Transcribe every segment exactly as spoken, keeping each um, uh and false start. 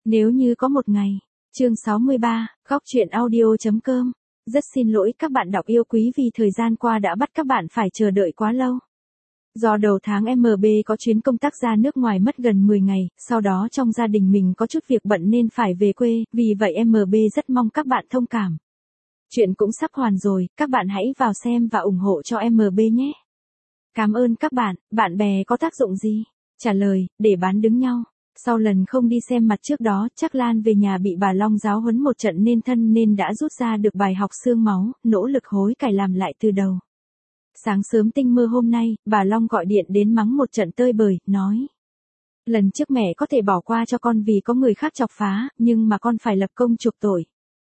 Nếu như có một ngày, chương sáu mươi ba, góc truyện audio.com. Rất xin lỗi các bạn đọc yêu quý vì thời gian qua đã bắt các bạn phải chờ đợi quá lâu. Do đầu tháng em bê có chuyến công tác ra nước ngoài mất gần mười ngày, sau đó trong gia đình mình có chút việc bận nên phải về quê, vì vậy em bê rất mong các bạn thông cảm. Chuyện cũng sắp hoàn rồi, các bạn hãy vào xem và ủng hộ cho em bê nhé. Cảm ơn các bạn, bạn bè có tác dụng gì? Trả lời, để bán đứng nhau. Sau lần không đi xem mặt trước đó, Trác Lan về nhà bị bà Long giáo huấn một trận nên thân nên đã rút ra được bài học xương máu, nỗ lực hối cải làm lại từ đầu. Sáng sớm tinh mơ hôm nay, bà Long gọi điện đến mắng một trận tơi bời, nói. Lần trước mẹ có thể bỏ qua cho con vì có người khác chọc phá, nhưng mà con phải lập công chuộc tội.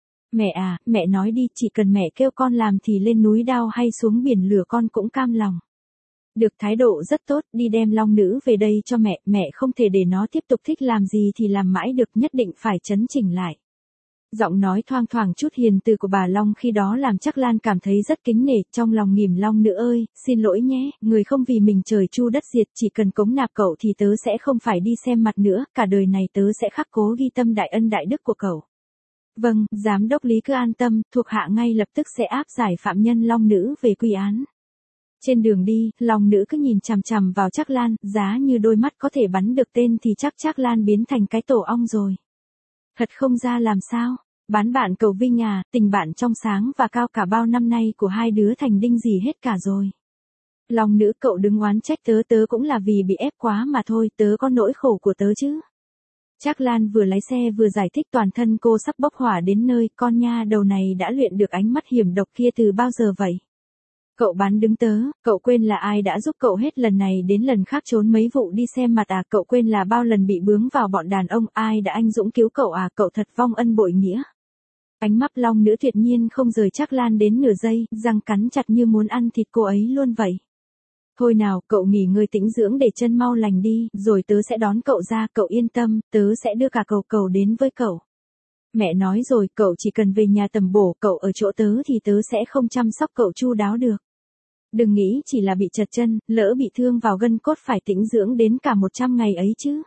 Mẹ à, mẹ nói đi, chỉ cần mẹ kêu con làm thì lên núi đao hay xuống biển lửa con cũng cam lòng. Được, thái độ rất tốt, đi đem Long nữ về đây cho mẹ, mẹ không thể để nó tiếp tục thích làm gì thì làm mãi được, nhất định phải chấn chỉnh lại. Giọng nói thoang thoảng chút hiền từ của bà Long khi đó làm Trác Lan cảm thấy rất kính nể, trong lòng nghỉm. Long nữ ơi, xin lỗi nhé, người không vì mình trời chu đất diệt, chỉ cần cống nạp cậu thì tớ sẽ không phải đi xem mặt nữa, cả đời này tớ sẽ khắc cố ghi tâm đại ân đại đức của cậu. Vâng, giám đốc Lý cứ an tâm, thuộc hạ ngay lập tức sẽ áp giải phạm nhân Long nữ về quy án. Trên đường đi, Long nữ cứ nhìn chằm chằm vào Trác Lan, giá như đôi mắt có thể bắn được tên thì chắc Trác Lan biến thành cái tổ ong rồi. Thật không ra làm sao, bán bạn cầu Vinh à, tình bạn trong sáng và cao cả bao năm nay của hai đứa thành đinh gì hết cả rồi. Long nữ, cậu đừng oán trách tớ, tớ cũng là vì bị ép quá mà thôi, tớ có nỗi khổ của tớ chứ. Trác Lan vừa lái xe vừa giải thích, toàn thân cô sắp bốc hỏa đến nơi, con nha đầu này đã luyện được ánh mắt hiểm độc kia từ bao giờ vậy? Cậu bán đứng tớ, cậu quên là ai đã giúp cậu hết lần này đến lần khác trốn mấy vụ đi xem mặt à, cậu quên là bao lần bị bướng vào bọn đàn ông, ai đã anh dũng cứu cậu à, cậu thật vong ân bội nghĩa. Ánh mắt Long nữ tuyệt nhiên không rời Trác Lan đến nửa giây, răng cắn chặt như muốn ăn thịt cô ấy luôn vậy. Thôi nào, cậu nghỉ ngơi tĩnh dưỡng để chân mau lành đi, rồi tớ sẽ đón cậu ra, cậu yên tâm, tớ sẽ đưa cả cầu cầu đến với cậu. Mẹ nói rồi, cậu chỉ cần về nhà tầm bổ, cậu ở chỗ tớ thì tớ sẽ không chăm sóc cậu chu đáo được. Đừng nghĩ chỉ là bị trật chân, lỡ bị thương vào gân cốt phải tĩnh dưỡng đến cả một trăm ngày ấy chứ.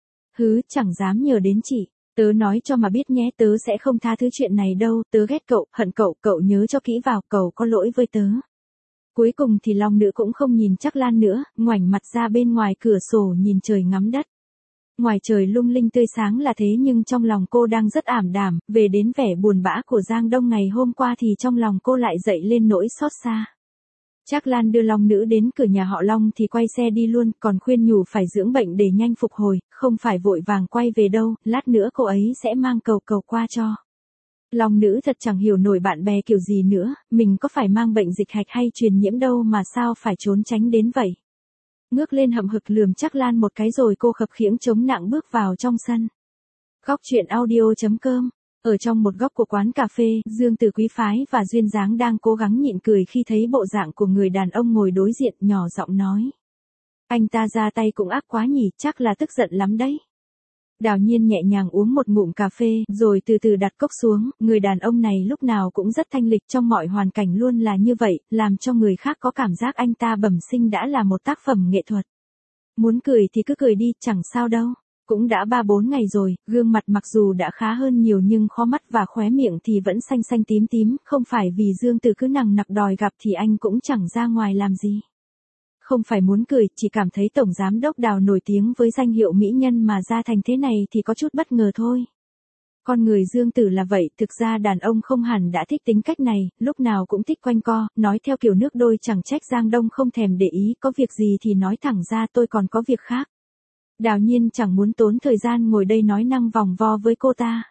Hứ, chẳng dám nhờ đến chị, tớ nói cho mà biết nhé, tớ sẽ không tha thứ chuyện này đâu, tớ ghét cậu, hận cậu, cậu nhớ cho kỹ vào, cậu có lỗi với tớ. Cuối cùng thì Long nữ cũng không nhìn Trác Lan nữa, ngoảnh mặt ra bên ngoài cửa sổ nhìn trời ngắm đất. Ngoài trời lung linh tươi sáng là thế nhưng trong lòng cô đang rất ảm đạm, về đến vẻ buồn bã của Giang Đông ngày hôm qua thì trong lòng cô lại dậy lên nỗi xót xa. Trác Lan đưa Long nữ đến cửa nhà họ Long thì quay xe đi luôn, còn khuyên nhủ phải dưỡng bệnh để nhanh phục hồi, không phải vội vàng quay về đâu, lát nữa cô ấy sẽ mang cầu cầu qua cho. Long nữ thật chẳng hiểu nổi bạn bè kiểu gì nữa, mình có phải mang bệnh dịch hạch hay truyền nhiễm đâu mà sao phải trốn tránh đến vậy. Ngước lên hậm hực lườm Trác Lan một cái rồi cô khập khiễng chống nặng bước vào trong sân. Góc truyện audio.com. Ở trong một góc của quán cà phê, Dương Từ Quý Phái và Duyên Dáng đang cố gắng nhịn cười khi thấy bộ dạng của người đàn ông ngồi đối diện, nhỏ giọng nói. Anh ta ra tay cũng ác quá nhỉ, chắc là tức giận lắm đấy. Đào Nhiên nhẹ nhàng uống một ngụm cà phê, rồi từ từ đặt cốc xuống, người đàn ông này lúc nào cũng rất thanh lịch, trong mọi hoàn cảnh luôn là như vậy, làm cho người khác có cảm giác anh ta bẩm sinh đã là một tác phẩm nghệ thuật. Muốn cười thì cứ cười đi, chẳng sao đâu. Cũng đã ba bốn ngày rồi, gương mặt mặc dù đã khá hơn nhiều nhưng kho mắt và khóe miệng thì vẫn xanh xanh tím tím, không phải vì Dương Từ cứ nằng nặc đòi gặp thì anh cũng chẳng ra ngoài làm gì. Không phải muốn cười, chỉ cảm thấy Tổng Giám đốc Đào nổi tiếng với danh hiệu mỹ nhân mà ra thành thế này thì có chút bất ngờ thôi. Con người Dương Tử là vậy, thực ra đàn ông không hẳn đã thích tính cách này, lúc nào cũng thích quanh co, nói theo kiểu nước đôi, chẳng trách Giang Đông không thèm để ý, có việc gì thì nói thẳng ra, tôi còn có việc khác. Đào Nhiên chẳng muốn tốn thời gian ngồi đây nói năng vòng vo với cô ta.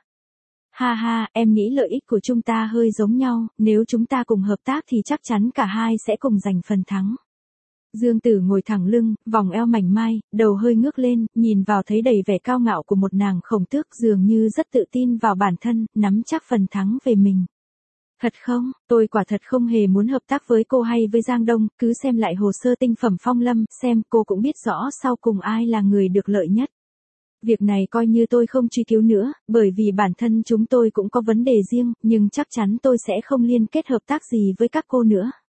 Ha ha, em nghĩ lợi ích của chúng ta hơi giống nhau, nếu chúng ta cùng hợp tác thì chắc chắn cả hai sẽ cùng giành phần thắng. Dương Tử ngồi thẳng lưng, vòng eo mảnh mai, đầu hơi ngước lên, nhìn vào thấy đầy vẻ cao ngạo của một nàng khổng tước, dường như rất tự tin vào bản thân, nắm chắc phần thắng về mình. Thật không, tôi quả thật không hề muốn hợp tác với cô hay với Giang Đông, cứ xem lại hồ sơ tinh phẩm Phong Lâm, xem cô cũng biết rõ sau cùng ai là người được lợi nhất. Việc này coi như tôi không truy cứu nữa, bởi vì bản thân chúng tôi cũng có vấn đề riêng, nhưng chắc chắn tôi sẽ không liên kết hợp tác gì với các cô nữa.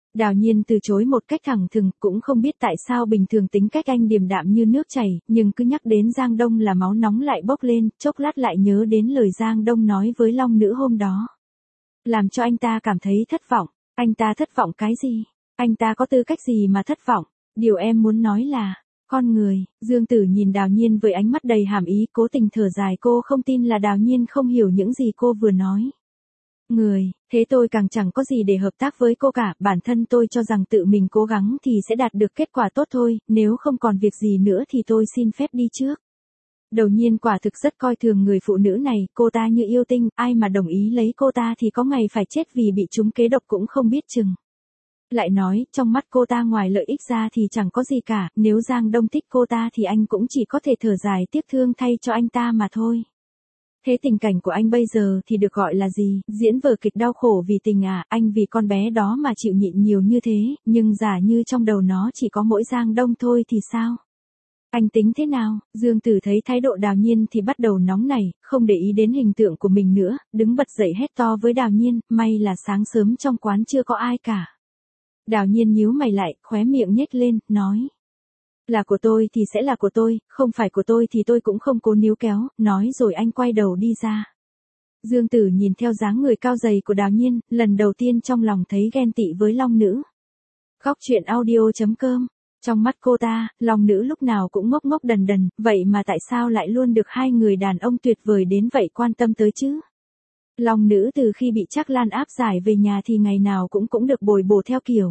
Đào Nhiên từ chối một cách thẳng thừng, cũng không biết tại sao bình thường tính cách anh điềm đạm như nước chảy, nhưng cứ nhắc đến Giang Đông là máu nóng lại bốc lên, chốc lát lại nhớ đến lời Giang Đông nói với Long Nữ hôm đó. Làm cho anh ta cảm thấy thất vọng. Anh ta thất vọng cái gì? Anh ta có tư cách gì mà thất vọng? Điều em muốn nói là, con người. Dương Tử nhìn Đào Nhiên với ánh mắt đầy hàm ý, cố tình thở dài, cô không tin là Đào Nhiên không hiểu những gì cô vừa nói. Người, thế tôi càng chẳng có gì để hợp tác với cô cả, bản thân tôi cho rằng tự mình cố gắng thì sẽ đạt được kết quả tốt thôi, nếu không còn việc gì nữa thì tôi xin phép đi trước. Đầu Nhiên quả thực rất coi thường người phụ nữ này, cô ta như yêu tinh, ai mà đồng ý lấy cô ta thì có ngày phải chết vì bị trúng kế độc cũng không biết chừng. Lại nói, trong mắt cô ta ngoài lợi ích ra thì chẳng có gì cả, nếu Giang Đông thích cô ta thì anh cũng chỉ có thể thở dài tiếc thương thay cho anh ta mà thôi. Thế tình cảnh của anh bây giờ thì được gọi là gì? Diễn vở kịch đau khổ vì tình à? Anh vì con bé đó mà chịu nhịn nhiều như thế, nhưng giả như trong đầu nó chỉ có mỗi Giang Đông thôi thì sao? Anh tính thế nào? Dương Tử thấy thái độ Đào Nhiên thì bắt đầu nóng nảy, không để ý đến hình tượng của mình nữa, đứng bật dậy hét to với Đào Nhiên, may là sáng sớm trong quán chưa có ai cả. Đào Nhiên nhíu mày lại, khóe miệng nhếch lên, nói. Là của tôi thì sẽ là của tôi, không phải của tôi thì tôi cũng không cố níu kéo, nói rồi anh quay đầu đi ra. Dương Tử nhìn theo dáng người cao gầy của Đào Nhiên, lần đầu tiên trong lòng thấy ghen tị với Long Nữ. Góc truyện audio chấm com. Trong mắt cô ta, Long Nữ lúc nào cũng ngốc ngốc đần đần, vậy mà tại sao lại luôn được hai người đàn ông tuyệt vời đến vậy quan tâm tới chứ? Long Nữ từ khi bị Trác Lan áp giải về nhà thì ngày nào cũng cũng được bồi bổ theo kiểu.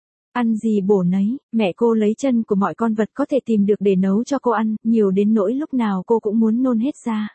Ăn gì bổ nấy, mẹ cô lấy chân của mọi con vật có thể tìm được để nấu cho cô ăn, nhiều đến nỗi lúc nào cô cũng muốn nôn hết ra.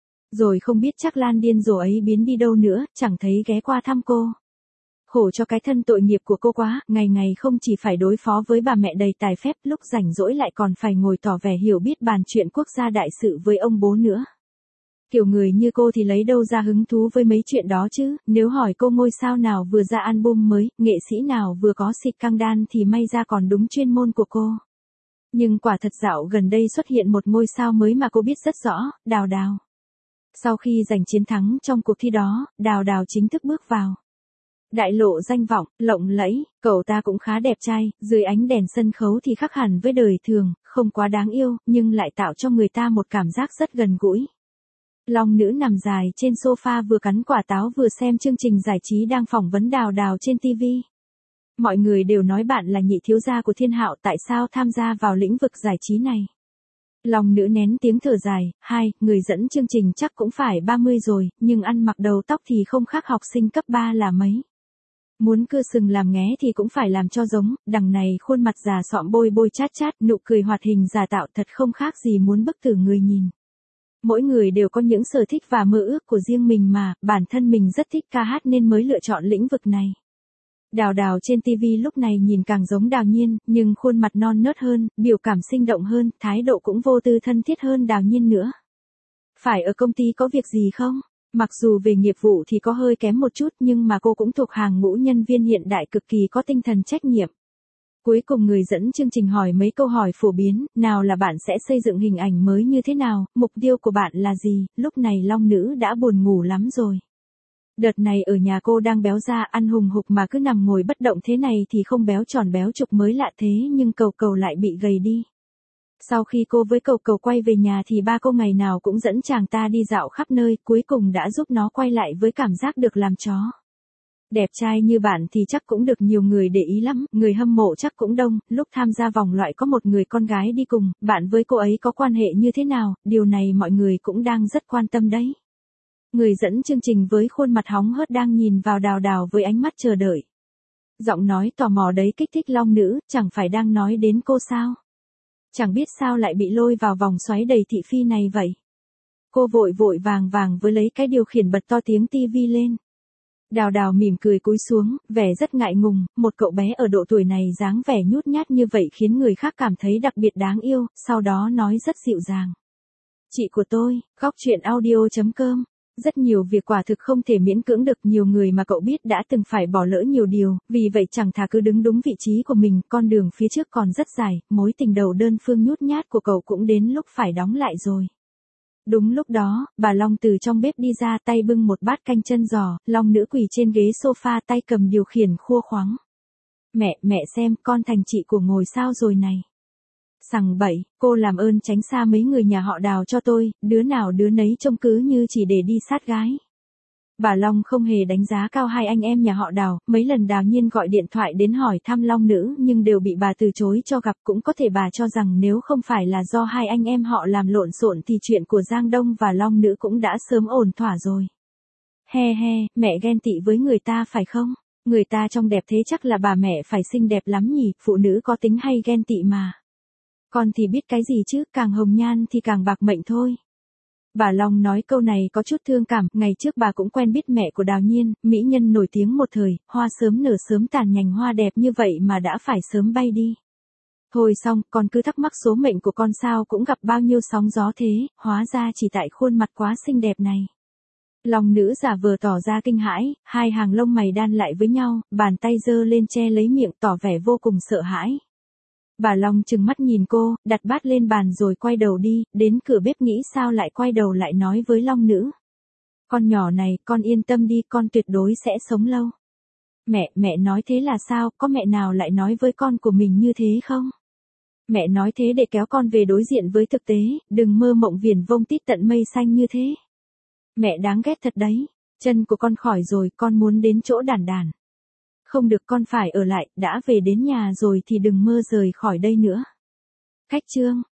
Rồi không biết Trác Lan điên rồ ấy biến đi đâu nữa, chẳng thấy ghé qua thăm cô. Khổ cho cái thân tội nghiệp của cô quá, ngày ngày không chỉ phải đối phó với bà mẹ đầy tài phép, lúc rảnh rỗi lại còn phải ngồi tỏ vẻ hiểu biết bàn chuyện quốc gia đại sự với ông bố nữa. Kiểu người như cô thì lấy đâu ra hứng thú với mấy chuyện đó chứ, nếu hỏi cô ngôi sao nào vừa ra album mới, nghệ sĩ nào vừa có xịt căng đan thì may ra còn đúng chuyên môn của cô. Nhưng quả thật dạo gần đây xuất hiện một ngôi sao mới mà cô biết rất rõ, Đào Đào. Sau khi giành chiến thắng trong cuộc thi đó, Đào Đào chính thức bước vào đại lộ danh vọng, lộng lẫy, cậu ta cũng khá đẹp trai, dưới ánh đèn sân khấu thì khác hẳn với đời thường, không quá đáng yêu, nhưng lại tạo cho người ta một cảm giác rất gần gũi. Long Nữ nằm dài trên sofa vừa cắn quả táo vừa xem chương trình giải trí đang phỏng vấn Đào Đào trên ti vi. Mọi người đều nói bạn là nhị thiếu gia của Thiên Hạo, tại sao tham gia vào lĩnh vực giải trí này. Long Nữ nén tiếng thở dài, hai, người dẫn chương trình chắc cũng phải ba mươi rồi, nhưng ăn mặc đầu tóc thì không khác học sinh cấp ba là mấy. Muốn cưa sừng làm nghé thì cũng phải làm cho giống, đằng này khuôn mặt già sọm bôi bôi chát chát, nụ cười hoạt hình giả tạo thật không khác gì muốn bức tử người nhìn. Mỗi người đều có những sở thích và mơ ước của riêng mình mà, bản thân mình rất thích ca hát nên mới lựa chọn lĩnh vực này. Đào Đào trên ti vi lúc này nhìn càng giống Đào Nhiên, nhưng khuôn mặt non nớt hơn, biểu cảm sinh động hơn, thái độ cũng vô tư thân thiết hơn Đào Nhiên nữa. Phải ở công ty có việc gì không? Mặc dù về nghiệp vụ thì có hơi kém một chút nhưng mà cô cũng thuộc hàng ngũ nhân viên hiện đại cực kỳ có tinh thần trách nhiệm. Cuối cùng người dẫn chương trình hỏi mấy câu hỏi phổ biến, nào là bạn sẽ xây dựng hình ảnh mới như thế nào, mục tiêu của bạn là gì, lúc này Long Nữ đã buồn ngủ lắm rồi. Đợt này ở nhà cô đang béo ra, ăn hùng hục mà cứ nằm ngồi bất động thế này thì không béo tròn béo trục mới lạ thế, nhưng Cầu Cầu lại bị gầy đi. Sau khi cô với Cầu Cầu quay về nhà thì ba cô ngày nào cũng dẫn chàng ta đi dạo khắp nơi, cuối cùng đã giúp nó quay lại với cảm giác được làm chó. Đẹp trai như bạn thì chắc cũng được nhiều người để ý lắm, người hâm mộ chắc cũng đông, lúc tham gia vòng loại có một người con gái đi cùng, bạn với cô ấy có quan hệ như thế nào, điều này mọi người cũng đang rất quan tâm đấy. Người dẫn chương trình với khuôn mặt hóng hớt đang nhìn vào Đào Đào với ánh mắt chờ đợi. Giọng nói tò mò đấy kích thích Long Nữ, chẳng phải đang nói đến cô sao? Chẳng biết sao lại bị lôi vào vòng xoáy đầy thị phi này vậy. Cô vội vội vàng vàng với lấy cái điều khiển bật to tiếng tivi lên. Đào Đào mỉm cười cúi xuống, vẻ rất ngại ngùng, một cậu bé ở độ tuổi này dáng vẻ nhút nhát như vậy khiến người khác cảm thấy đặc biệt đáng yêu, sau đó nói rất dịu dàng. Chị của tôi, góc truyện audio chấm com. Rất nhiều việc quả thực không thể miễn cưỡng được, nhiều người mà cậu biết đã từng phải bỏ lỡ nhiều điều, vì vậy chẳng thà cứ đứng đúng vị trí của mình, con đường phía trước còn rất dài, mối tình đầu đơn phương nhút nhát của cậu cũng đến lúc phải đóng lại rồi. Đúng lúc đó, bà Long từ trong bếp đi ra, tay bưng một bát canh chân giò, Long Nữ quỳ trên ghế sofa tay cầm điều khiển khua khoáng. Mẹ, mẹ xem, con thành chị của ngồi sao rồi này. Sằng bậy, cô làm ơn tránh xa mấy người nhà họ Đào cho tôi, đứa nào đứa nấy trông cứ như chỉ để đi sát gái. Bà Long không hề đánh giá cao hai anh em nhà họ Đào, mấy lần Đào Nhiên gọi điện thoại đến hỏi thăm Long Nữ nhưng đều bị bà từ chối cho gặp, cũng có thể bà cho rằng nếu không phải là do hai anh em họ làm lộn xộn thì chuyện của Giang Đông và Long Nữ cũng đã sớm ổn thỏa rồi. He he, mẹ ghen tị với người ta phải không? Người ta trông đẹp thế chắc là bà mẹ phải xinh đẹp lắm nhỉ, phụ nữ có tính hay ghen tị mà. Con thì biết cái gì chứ, càng hồng nhan thì càng bạc mệnh thôi. Bà Long nói câu này có chút thương cảm, ngày trước bà cũng quen biết mẹ của Đào Nhiên, mỹ nhân nổi tiếng một thời, hoa sớm nở sớm tàn nhành hoa đẹp như vậy mà đã phải sớm bay đi. Thôi xong, con cứ thắc mắc số mệnh của con sao cũng gặp bao nhiêu sóng gió thế, hóa ra chỉ tại khuôn mặt quá xinh đẹp này. Long Nữ giả vờ tỏ ra kinh hãi, hai hàng lông mày đan lại với nhau, bàn tay giơ lên che lấy miệng tỏ vẻ vô cùng sợ hãi. Bà Long trừng mắt nhìn cô, đặt bát lên bàn rồi quay đầu đi, đến cửa bếp nghĩ sao lại quay đầu lại nói với Long Nữ. Con nhỏ này, con yên tâm đi, con tuyệt đối sẽ sống lâu. Mẹ, mẹ nói thế là sao, có mẹ nào lại nói với con của mình như thế không? Mẹ nói thế để kéo con về đối diện với thực tế, đừng mơ mộng viển vông tít tận mây xanh như thế. Mẹ đáng ghét thật đấy, chân của con khỏi rồi, con muốn đến chỗ đàn đàn. Không được, con phải ở lại, đã về đến nhà rồi thì đừng mơ rời khỏi đây nữa. Khách chương.